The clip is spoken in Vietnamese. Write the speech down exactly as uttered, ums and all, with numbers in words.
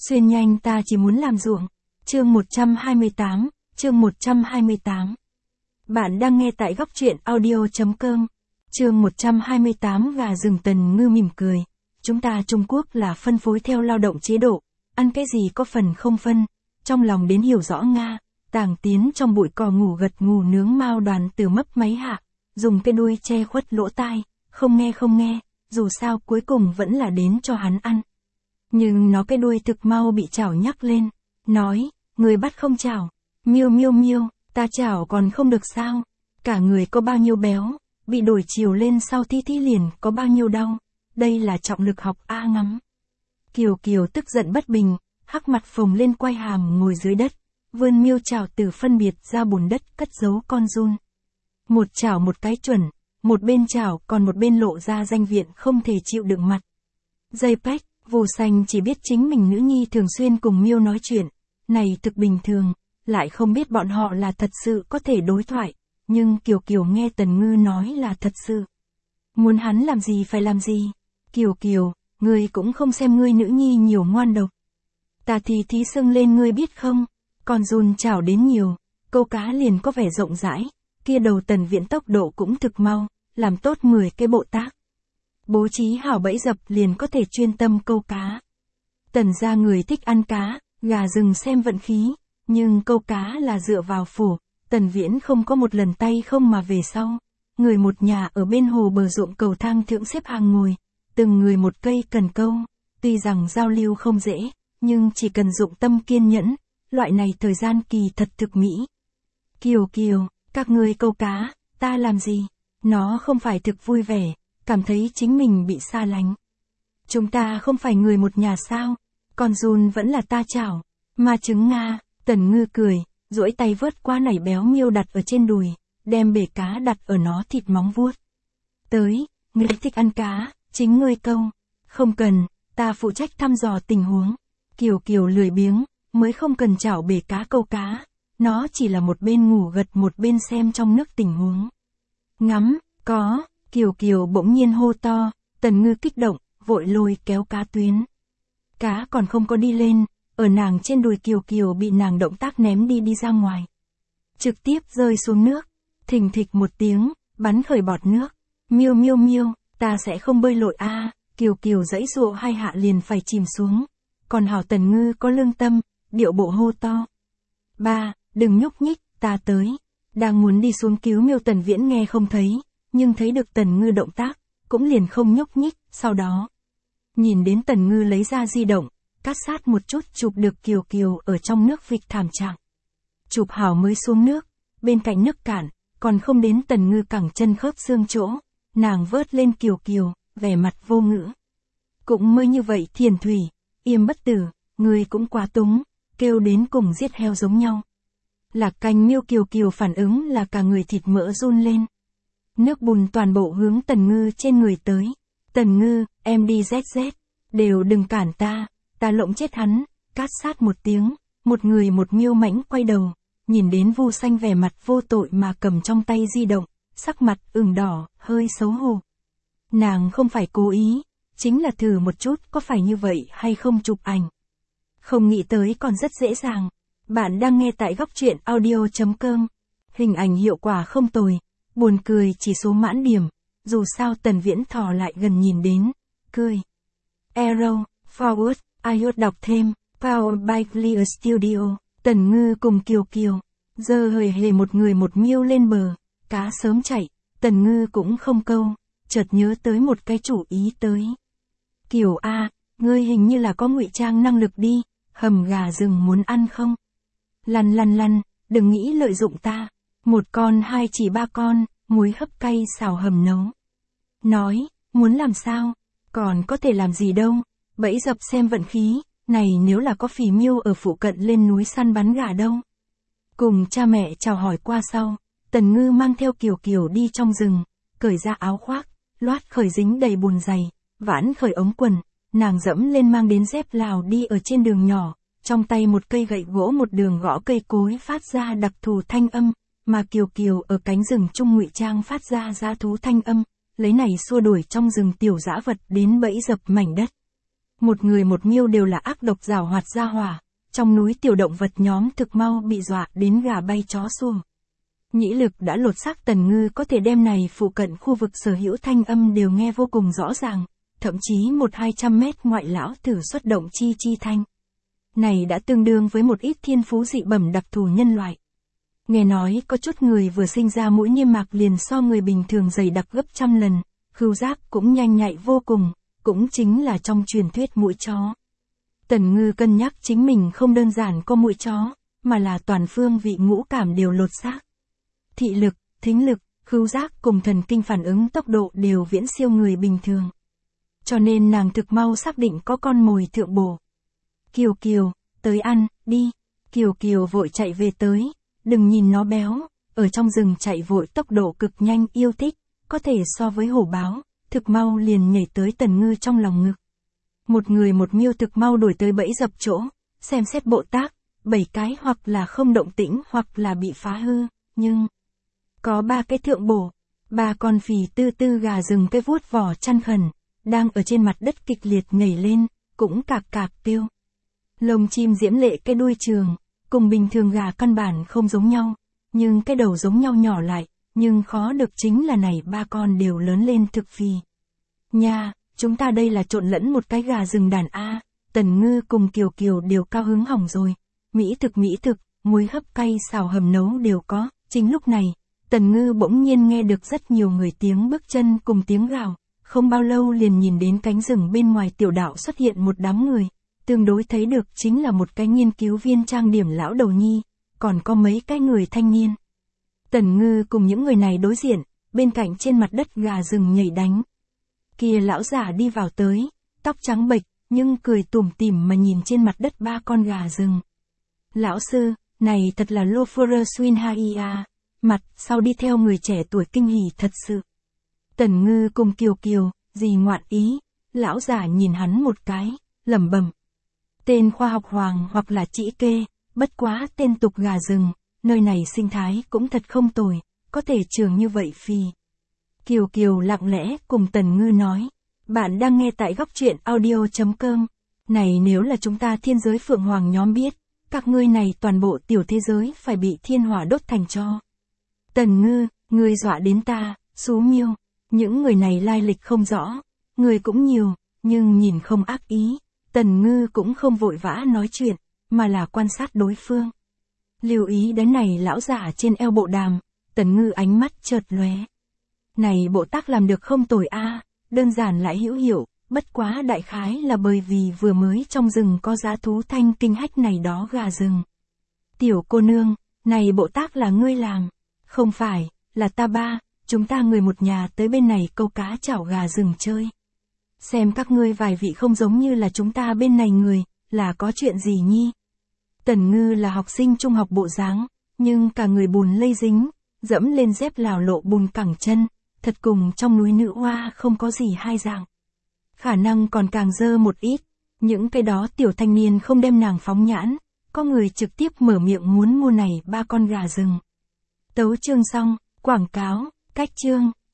Xuyên nhanh ta chỉ muốn làm ruộng. Chương một trăm hai mươi tám, chương một trăm hai mươi tám. Bạn đang nghe tại góc truyện audio chấm com. Chương một trăm hai mươi tám. Gà rừng. Tần Ngư mỉm cười. Chúng ta Trung Quốc là phân phối theo lao động chế độ, ăn cái gì có phần không phân. Trong lòng đến hiểu rõ Nga, Tàng Tiến trong bụi cỏ ngủ gật ngủ nướng Mao Đoàn từ mấp máy hạ, dùng cái đuôi che khuất lỗ tai, không nghe không nghe, dù sao cuối cùng vẫn là đến cho hắn ăn. Nhưng nó cái đuôi thực mau bị chảo nhắc lên, nói, người bắt không chảo, miêu miêu miêu, ta chảo còn không được sao, cả người có bao nhiêu béo, bị đổi chiều lên sau thi thi liền có bao nhiêu đau, đây là trọng lực học A ngắm. Kiều Kiều tức giận bất bình, hắc mặt phồng lên quay hàm ngồi dưới đất, vươn miêu chảo từ phân biệt ra bùn đất cất giấu con giun. Một chảo một cái chuẩn, một bên chảo còn một bên lộ ra danh viện không thể chịu đựng mặt. Dây pách, Vô Xanh chỉ biết chính mình nữ nhi thường xuyên cùng miêu nói chuyện, này thực bình thường, lại không biết bọn họ là thật sự có thể đối thoại, nhưng Kiều Kiều nghe Tần Ngư nói là thật sự. Muốn hắn làm gì phải làm gì, Kiều Kiều, ngươi cũng không xem ngươi nữ nhi nhiều ngoan độc. Ta thì thí sưng lên ngươi biết không, còn giun chảo đến nhiều, câu cá liền có vẻ rộng rãi, kia đầu Tần Viễn tốc độ cũng thực mau, làm tốt mười cái bộ tác. Bố trí hảo bẫy dập liền có thể chuyên tâm câu cá. Tần gia người thích ăn cá, gà rừng xem vận khí, nhưng câu cá là dựa vào phổ, Tần Viễn không có một lần tay không mà về sau. Người một nhà ở bên hồ bờ ruộng cầu thang thượng xếp hàng ngồi, từng người một cây cần câu, tuy rằng giao lưu không dễ, nhưng chỉ cần dụng tâm kiên nhẫn, loại này thời gian kỳ thật thực mỹ. Kiều Kiều, các ngươi câu cá, ta làm gì? Nó không phải thực vui vẻ, cảm thấy chính mình bị xa lánh. Chúng ta không phải người một nhà sao, còn giun vẫn là ta chảo, mà trứng Nga. Tần Ngư cười, duỗi tay vớt qua nảy béo miêu đặt ở trên đùi, đem bể cá đặt ở nó thịt móng vuốt. Tới, ngươi thích ăn cá, chính ngươi câu, không cần, ta phụ trách thăm dò tình huống. Kiều Kiều lười biếng, mới không cần chảo bể cá câu cá, nó chỉ là một bên ngủ gật một bên xem trong nước tình huống. Ngắm, có. Kiều Kiều bỗng nhiên hô to, Tần Ngư kích động, vội lôi kéo cá tuyến. Cá còn không có đi lên, ở nàng trên đùi Kiều Kiều bị nàng động tác ném đi đi ra ngoài. Trực tiếp rơi xuống nước, thình thịch một tiếng, bắn khởi bọt nước. Miêu miêu miêu, ta sẽ không bơi lội a. À. Kiều Kiều giãy giụa hai hạ liền phải chìm xuống. Còn hảo Tần Ngư có lương tâm, điệu bộ hô to. Ba, đừng nhúc nhích, ta tới. Đang muốn đi xuống cứu miêu Tần Viễn nghe không thấy. Nhưng thấy được Tần Ngư động tác, cũng liền không nhúc nhích, sau đó. Nhìn đến Tần Ngư lấy ra di động, cắt sát một chút chụp được Kiều Kiều ở trong nước vịch thảm trạng. Chụp hảo mới xuống nước, bên cạnh nước cạn, còn không đến Tần Ngư cẳng chân khớp xương chỗ, nàng vớt lên Kiều Kiều, vẻ mặt vô ngữ. Cũng mới như vậy Thiền Thủy, Yêm Bất Tử, người cũng quá túng, kêu đến cùng giết heo giống nhau. Lạc Canh miêu Kiều Kiều phản ứng là cả người thịt mỡ run lên. Nước bùn toàn bộ hướng Tần Ngư trên người tới. Tần Ngư, em đi zét zét, đều đừng cản ta, ta lộng chết hắn. Cát sát một tiếng, một người một miêu mãnh quay đầu, nhìn đến Vô Xanh vẻ mặt vô tội mà cầm trong tay di động, sắc mặt ửng đỏ, hơi xấu hổ. Nàng không phải cố ý, chính là thử một chút có phải như vậy hay không chụp ảnh. Không nghĩ tới còn rất dễ dàng. Bạn đang nghe tại góc truyện audio chấm com. Hình ảnh hiệu quả không tồi. Buồn cười chỉ số mãn điểm, dù sao Tần Viễn thò lại gần nhìn đến, cười. Arrow, forward, iOS đọc thêm, Powered by Clear Studio, Tần Ngư cùng Kiều Kiều, giờ hời hề một người một miêu lên bờ, cá sớm chạy, Tần Ngư cũng không câu, chợt nhớ tới một cái chủ ý tới. Kiều A, ngươi hình như là có ngụy trang năng lực đi, hầm gà rừng muốn ăn không? Lăn lăn lăn, đừng nghĩ lợi dụng ta. Một con hai chỉ ba con, muối hấp cay xào hầm nấu. Nói, muốn làm sao? Còn có thể làm gì đâu, bẫy dập xem vận khí, này nếu là có phì miêu ở phụ cận lên núi săn bắn gà đâu. Cùng cha mẹ chào hỏi qua sau, Tần Ngư mang theo Kiều Kiều đi trong rừng, cởi ra áo khoác, loát khởi dính đầy bùn dày, vãn khởi ống quần, nàng dẫm lên mang đến dép Lào đi ở trên đường nhỏ, trong tay một cây gậy gỗ một đường gõ cây cối phát ra đặc thù thanh âm. Mà Kiều Kiều ở cánh rừng trung ngụy trang phát ra dã thú thanh âm, lấy này xua đuổi trong rừng tiểu dã vật đến bẫy dập mảnh đất. Một người một miêu đều là ác độc giảo hoạt gia hỏa, trong núi tiểu động vật nhóm thực mau bị dọa đến gà bay chó sủa. Nhĩ Lực đã lột xác Tần Ngư có thể đem này phụ cận khu vực sở hữu thanh âm đều nghe vô cùng rõ ràng, thậm chí một hai trăm mét ngoại lão thử xuất động chi chi thanh. Này đã tương đương với một ít thiên phú dị bẩm đặc thù nhân loại. Nghe nói có chút người vừa sinh ra mũi niêm mạc liền so người bình thường dày đặc gấp trăm lần, khứu giác cũng nhanh nhạy vô cùng, cũng chính là trong truyền thuyết mũi chó. Tần Ngư cân nhắc chính mình không đơn giản có mũi chó, mà là toàn phương vị ngũ cảm đều lột xác. Thị lực, thính lực, khứu giác cùng thần kinh phản ứng tốc độ đều viễn siêu người bình thường. Cho nên nàng thực mau xác định có con mồi thượng bổ. Kiều Kiều, tới ăn, đi. Kiều Kiều vội chạy về tới, đừng nhìn nó béo, ở trong rừng chạy vội tốc độ cực nhanh yêu thích, có thể so với hổ báo, thực mau liền nhảy tới Tần Ngư trong lòng ngực. Một người một miêu thực mau đuổi tới bẫy dập chỗ, xem xét bộ tác, bảy cái hoặc là không động tĩnh hoặc là bị phá hư, nhưng có ba cái thượng bổ, ba con phì tư tư gà rừng cái vuốt vỏ chăn khẩn, đang ở trên mặt đất kịch liệt nhảy lên, cũng cạc cạc kêu. Lông chim diễm lệ cái đuôi trường, cùng bình thường gà căn bản không giống nhau, nhưng cái đầu giống nhau nhỏ lại, nhưng khó được chính là này ba con đều lớn lên thực phì. Nha, chúng ta đây là trộn lẫn một cái gà rừng đàn A, Tần Ngư cùng Kiều Kiều đều cao hứng hỏng rồi, mỹ thực mỹ thực, muối hấp cay xào hầm nấu đều có, chính lúc này, Tần Ngư bỗng nhiên nghe được rất nhiều người tiếng bước chân cùng tiếng gào, không bao lâu liền nhìn đến cánh rừng bên ngoài tiểu đạo xuất hiện một đám người. Tương đối thấy được chính là một cái nghiên cứu viên trang điểm lão đầu nhi, còn có mấy cái người thanh niên. Tần Ngư cùng những người này đối diện, bên cạnh trên mặt đất gà rừng nhảy đánh. Kia lão giả đi vào tới, tóc trắng bệch, nhưng cười tủm tỉm mà nhìn trên mặt đất ba con gà rừng. Lão sư, này thật là Lofura Swinhaia, mặt sau đi theo người trẻ tuổi kinh hỉ thật sự. Tần Ngư cùng Kiều Kiều, gì ngoạn ý, lão giả nhìn hắn một cái, lẩm bẩm. Tên khoa học hoàng hoặc là chỉ kê, bất quá tên tục gà rừng, nơi này sinh thái cũng thật không tồi, có thể trường như vậy phi. Kiều Kiều lặng lẽ cùng Tần Ngư nói, bạn đang nghe tại góc truyện audio.com, này nếu là chúng ta thiên giới phượng hoàng nhóm biết, các ngươi này toàn bộ tiểu thế giới phải bị thiên hỏa đốt thành tro. Tần Ngư, ngươi dọa đến ta, xú miêu, những người này lai lịch không rõ, người cũng nhiều, nhưng nhìn không ác ý. Tần Ngư cũng không vội vã nói chuyện, mà là quan sát đối phương. Lưu ý đến này lão giả trên eo bộ đàm, Tần Ngư ánh mắt chợt lóe. Này bộ tác làm được không tồi a, đơn giản lại hữu hiệu, bất quá đại khái là bởi vì vừa mới trong rừng có dã thú thanh kinh hách này đó gà rừng. Tiểu cô nương, này bộ tác là ngươi làm, không phải, là ta ba, chúng ta người một nhà tới bên này câu cá chảo gà rừng chơi. Xem các ngươi vài vị không giống như là chúng ta bên này người, là có chuyện gì nhi? Tần Ngư là học sinh trung học bộ dáng, nhưng cả người bùn lây dính, dẫm lên dép lào lộ bùn cẳng chân, thật cùng trong núi nữ hoa không có gì hai dạng. Khả năng còn càng dơ một ít, những cái đó tiểu thanh niên không đem nàng phóng nhãn, có người trực tiếp mở miệng muốn mua này ba con gà rừng. Tấu chương xong, quảng cáo, cách chương.